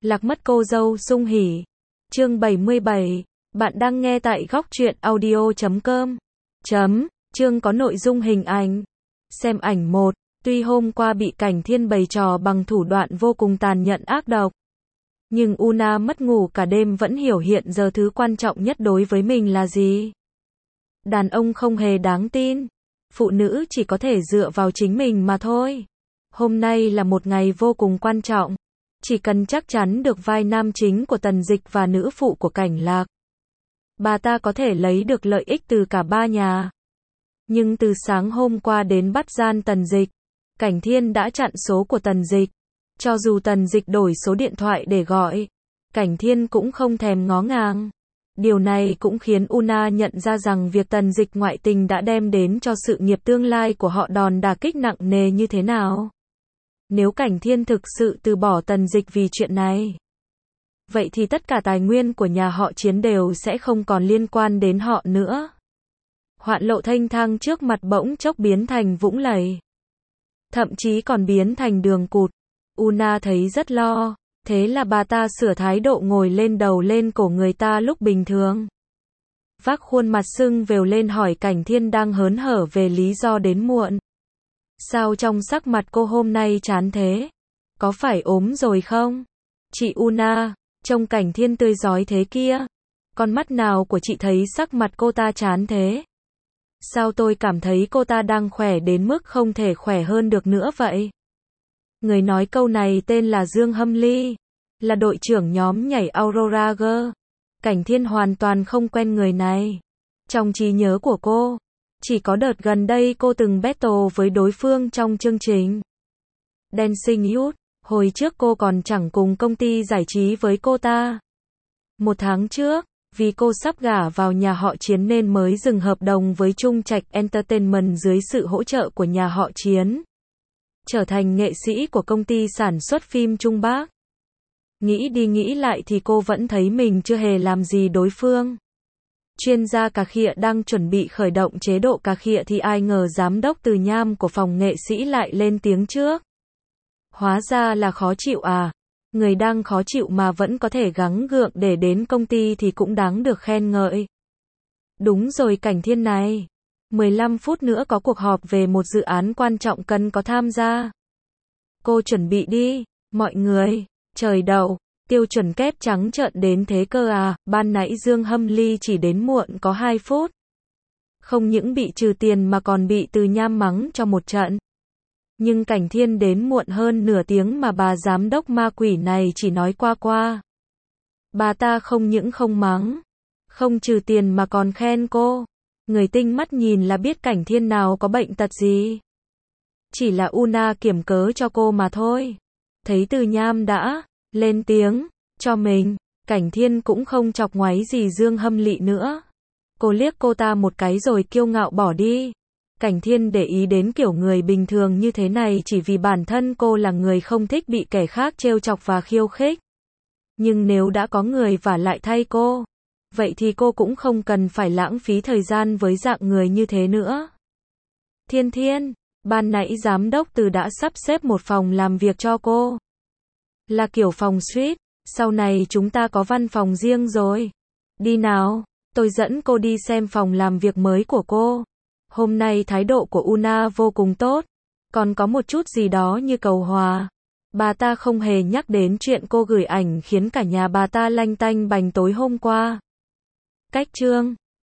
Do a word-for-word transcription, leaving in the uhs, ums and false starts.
Lạc mất cô dâu sung hỉ. Chương bảy mươi bảy. Bạn đang nghe tại góc truyện audio chấm com. Chấm. Chương có nội dung hình ảnh. Xem ảnh một. Tuy hôm qua bị Cảnh Thiên bày trò bằng thủ đoạn vô cùng tàn nhẫn ác độc, nhưng Una mất ngủ cả đêm vẫn hiểu hiện giờ thứ quan trọng nhất đối với mình là gì. Đàn ông không hề đáng tin. Phụ nữ chỉ có thể dựa vào chính mình mà thôi. Hôm nay là một ngày vô cùng quan trọng. Chỉ cần chắc chắn được vai nam chính của Tần Dịch và nữ phụ của Cảnh Lạc, bà ta có thể lấy được lợi ích từ cả ba nhà. Nhưng từ sáng hôm qua đến bắt gian Tần Dịch, Cảnh Thiên đã chặn số của Tần Dịch. Cho dù Tần Dịch đổi số điện thoại để gọi, Cảnh Thiên cũng không thèm ngó ngàng. Điều này cũng khiến Una nhận ra rằng việc Tần Dịch ngoại tình đã đem đến cho sự nghiệp tương lai của họ đòn đả kích nặng nề như thế nào. Nếu Cảnh Thiên thực sự từ bỏ Tần Dịch vì chuyện này, vậy thì tất cả tài nguyên của nhà họ Chiến đều sẽ không còn liên quan đến họ nữa. Hoạn lộ thênh thang trước mặt bỗng chốc biến thành vũng lầy, thậm chí còn biến thành đường cụt. Una thấy rất lo, thế là bà ta sửa thái độ ngồi lên đầu lên cổ người ta lúc bình thường. Vác khuôn mặt sưng vèo lên hỏi Cảnh Thiên đang hớn hở về lý do đến muộn. Sao trong sắc mặt cô hôm nay chán thế? Có phải ốm rồi không? Chị Una, trông Cảnh Thiên tươi rói thế kia. Con mắt nào của chị thấy sắc mặt cô ta chán thế? Sao tôi cảm thấy cô ta đang khỏe đến mức không thể khỏe hơn được nữa vậy? Người nói câu này tên là Dương Hâm Ly, là đội trưởng nhóm nhảy Aurora Girl. Cảnh Thiên hoàn toàn không quen người này. Trong trí nhớ của cô, chỉ có đợt gần đây cô từng battle với đối phương trong chương trình Dancing Youth. Hồi trước cô còn chẳng cùng công ty giải trí với cô ta. Một tháng trước, vì cô sắp gả vào nhà họ Chiến nên mới dừng hợp đồng với Trung Trạch Entertainment dưới sự hỗ trợ của nhà họ Chiến, trở thành nghệ sĩ của công ty sản xuất phim Trung Bắc. Nghĩ đi nghĩ lại thì cô vẫn thấy mình chưa hề làm gì đối phương. Chuyên gia cà khịa đang chuẩn bị khởi động chế độ cà khịa thì ai ngờ giám đốc Từ Nham của phòng nghệ sĩ lại lên tiếng trước. Hóa ra là khó chịu à? Người đang khó chịu mà vẫn có thể gắng gượng để đến công ty thì cũng đáng được khen ngợi. Đúng rồi Cảnh Thiên này. mười lăm phút nữa có cuộc họp về một dự án quan trọng cần có tham gia. Cô chuẩn bị đi, mọi người. Trời đậu, tiêu chuẩn kép trắng trợn đến thế cơ à, ban nãy Dương Hâm Ly chỉ đến muộn có hai phút. Không những bị trừ tiền mà còn bị Từ Nham mắng cho một trận. Nhưng Cảnh Thiên đến muộn hơn nửa tiếng mà bà giám đốc ma quỷ này chỉ nói qua qua. Bà ta không những không mắng, không trừ tiền mà còn khen cô. Người tinh mắt nhìn là biết Cảnh Thiên nào có bệnh tật gì. Chỉ là Una kiểm cớ cho cô mà thôi. Thấy Từ Nham đã lên tiếng cho mình, Cảnh Thiên cũng không chọc ngoáy gì Dương Hâm Lị nữa. Cô liếc cô ta một cái rồi kiêu ngạo bỏ đi. Cảnh Thiên để ý đến kiểu người bình thường như thế này chỉ vì bản thân cô là người không thích bị kẻ khác trêu chọc và khiêu khích. Nhưng nếu đã có người vả lại thay cô, vậy thì cô cũng không cần phải lãng phí thời gian với dạng người như thế nữa. Thiên Thiên, ban nãy giám đốc Từ đã sắp xếp một phòng làm việc cho cô. Là kiểu phòng suite, sau này chúng ta có văn phòng riêng rồi. Đi nào, tôi dẫn cô đi xem phòng làm việc mới của cô. Hôm nay thái độ của Una vô cùng tốt, còn có một chút gì đó như cầu hòa. Bà ta không hề nhắc đến chuyện cô gửi ảnh khiến cả nhà bà ta lanh tanh bành tối hôm qua. Cách chương